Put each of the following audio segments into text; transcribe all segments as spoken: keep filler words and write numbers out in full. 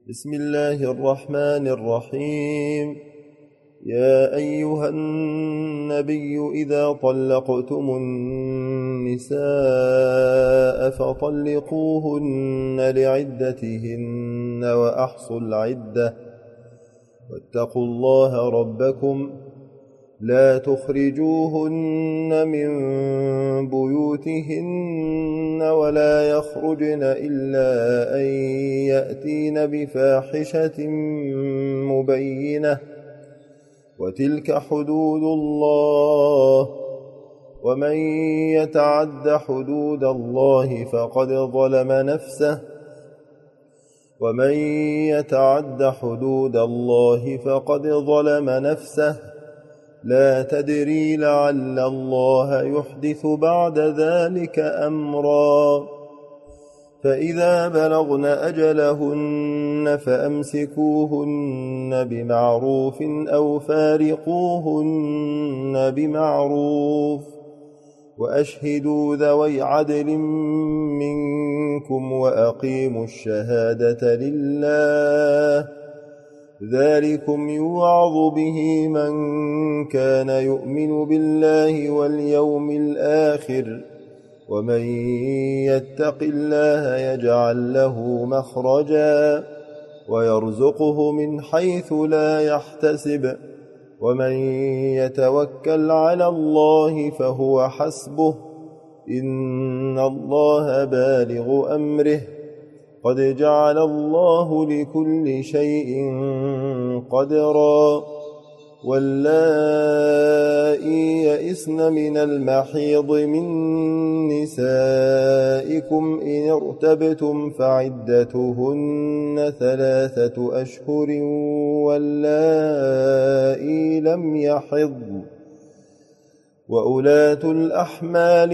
بسم الله الرحمن الرحيم. يا أيها النبي إذا طلقتم النساء فطلقوهن لعدتهن وأحصوا العدة واتقوا الله ربكم لا تخرجوهن من بيوتهن ولا يخرجن إلا أن يأتين بفاحشة مبينة وتلك حدود الله ومن يتعد حدود الله فقد ظلم نفسه ومن يتعد حدود الله فقد ظلم نفسه لا تدري لعل الله يحدث بعد ذلك أمرا. فإذا بلغن أجلهن فأمسكوهن بمعروف أو فارقوهن بمعروف وأشهدوا ذوي عدل منكم وأقيموا الشهادة لله ذلكم يوعظ به من كان يؤمن بالله واليوم الآخر ومن يتق الله يجعل له مخرجا ويرزقه من حيث لا يحتسب ومن يتوكل على الله فهو حسبه إن الله بالغ أمره قد جعل الله لكل شيء قدرا. واللائي يئسن من المحيض من نسائكم إن ارتبتم فعدتهن ثلاثة أشهر واللائي لم يحضن وأولاة الأحمال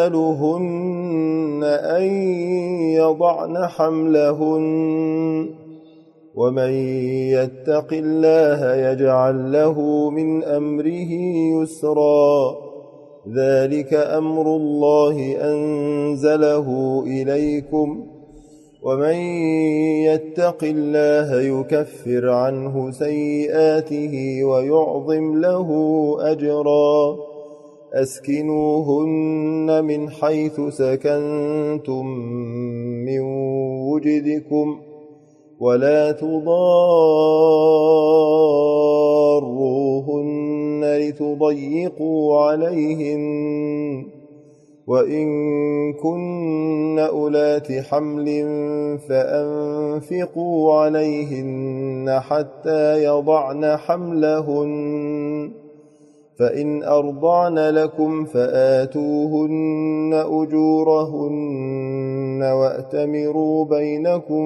أجلهن أن يضعن حملهن ومن يتق الله يجعل له من أمره يسرا ذلك أمر الله أنزله إليكم ومن يتق الله يكفر عنه سيئاته ويعظم له أجرا. أسكنوهن من حيث سكنتم من وجدكم ولا تضاروهن لتضيقوا عليهن وإن كن أولات حمل فأنفقوا عليهن حتى يضعن حملهن فإن أرضعن لكم فآتوهن أجورهن وأتمروا بينكم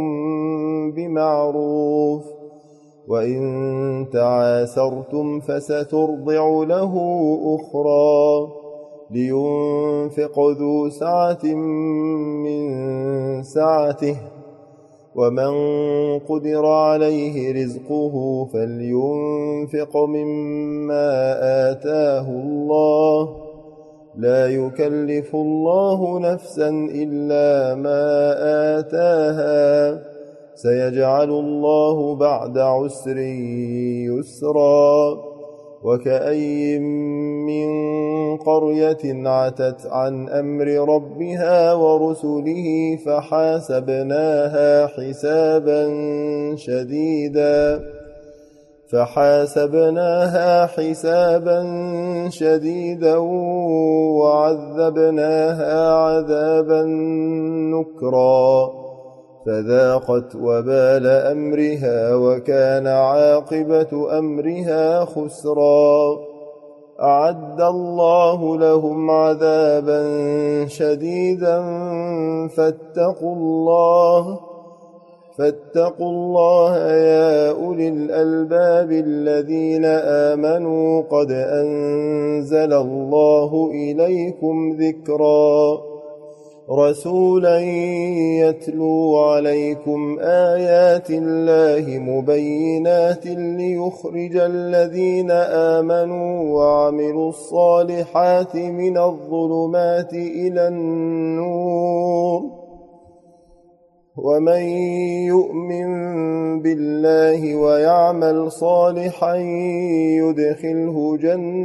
بمعروف وإن تعاسرتم فسترضع له أخرى لينفق ذو سعة من سعته ومن قدر عليه رزقه فلينفق مما آتاه الله لا يكلف الله نفسا إلا ما آتاها سيجعل الله بعد عسر يسرا. وكأي من قرية عتت عن أمر ربها ورسله فحاسبناها حسابا شديدا فحاسبناها حسابا شديدا وعذبناها عذابا نكرا فذاقت وبال أمرها وكان عاقبة أمرها خسرا. أعد الله لهم عذابا شديدا فاتقوا الله فاتقوا الله يا أولي الألباب الذين آمنوا قد أنزل الله إليكم ذكرا رسولا يتلو عليكم آيات الله مبينات ليخرج الذين آمنوا وعملوا الصالحات من الظلمات إلى النور ومن يؤمن بالله ويعمل صالحا يدخله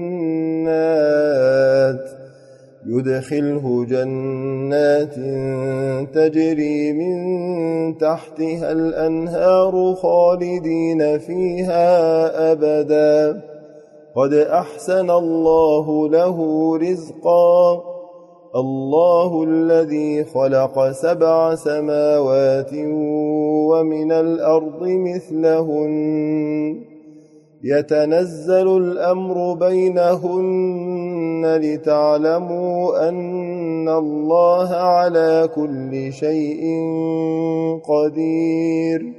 جنات يدخله جنات تجري من تحتها الأنهار خالدين فيها أبدا قد أحسن الله له رزقا الله الذي خلق سبع سماوات ومن الأرض مثلهن يتنزل الأمر بينهن لتعلموا أن الله على كل شيء قدير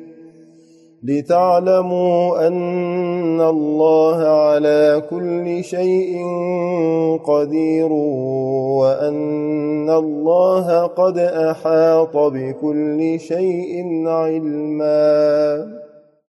لتعلموا أن الله على كل شيء قدير وأن الله قد أحاط بكل شيء علما